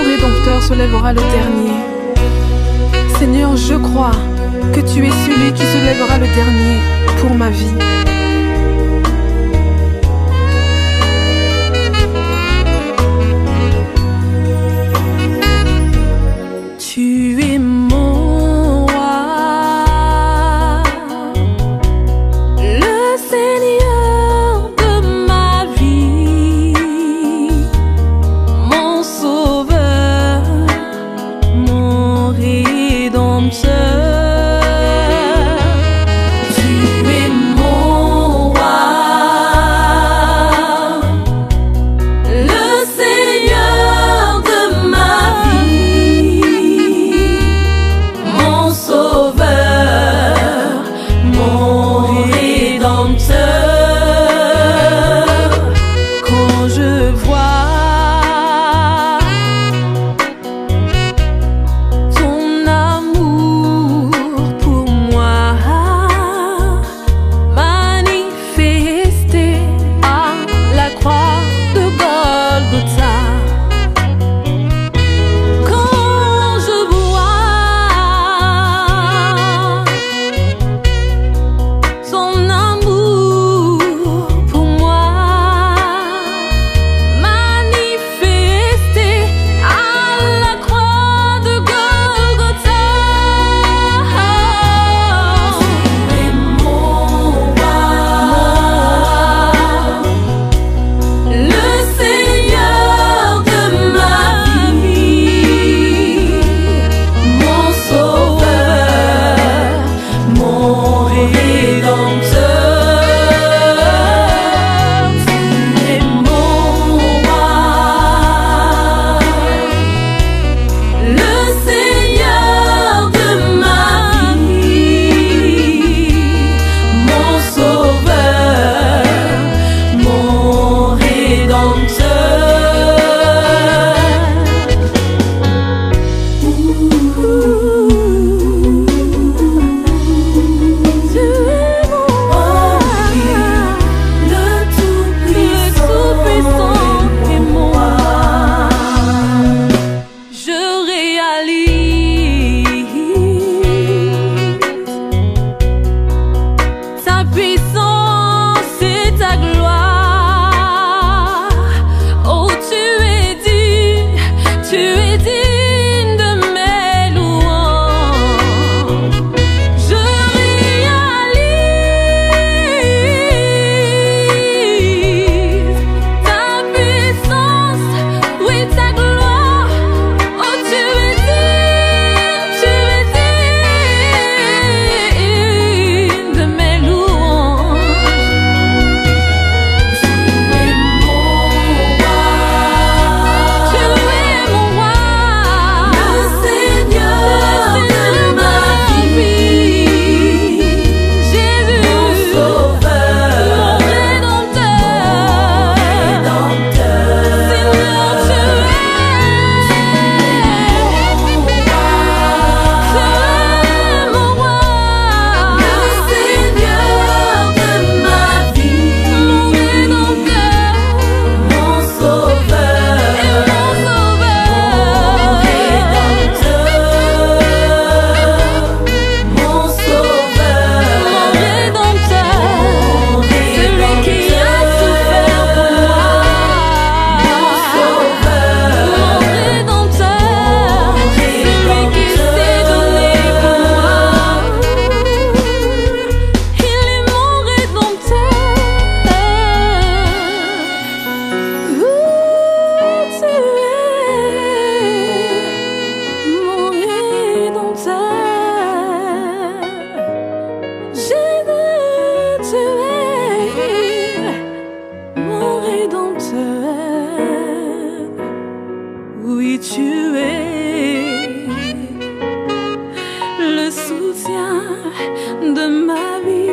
Rédempteur se lèvera le dernier. Seigneur, je crois que tu es celui qui se lèvera le dernier pour ma vie. Tu es mon roi, le Seigneur de ma vie, mon sauveur, mon rédempteur. Tu es mon roi, le Seigneur de ma vie, mon sauveur, mon rédempteur. Quand je vois ton amour pour moi manifesté à la croix de Golgotha, quand je vois son amour pour moi manifesté à la croix de Golgotha. Tu es mon roi, le Seigneur de ma vie, mon sauveur, mon rédempteur. Tu es mon roi, le Seigneur de ma vie, mon sauveur, mon rédempteur. Tu es mon roi, le Tout-Puissant est mon roi. Je réalise ta puissance et ta gloire. Oh, tu es digne de mes louanges. Je réalise ta puissance, oui ta gloire. Oh, tu es digne de mes louanges. Tu es mon roi, le Seigneur de ma vie, Jésus, mon sauveur, mon rédempteur. Seigneur, tu es mon roi, le Seigneur de ma vie, mon rédempteur, mon sauveur, mon rédempteur, mon sauveur, mon rédempteur, celui qui a souffert pour moi, mon sauveur, mon rédempteur, celui qui s'est donné pour moi. Il est mon rédempteur. Tu es mon rédempteur. Jésus, tu es mon rédempteur. Oui, tu es le soutien de ma vie.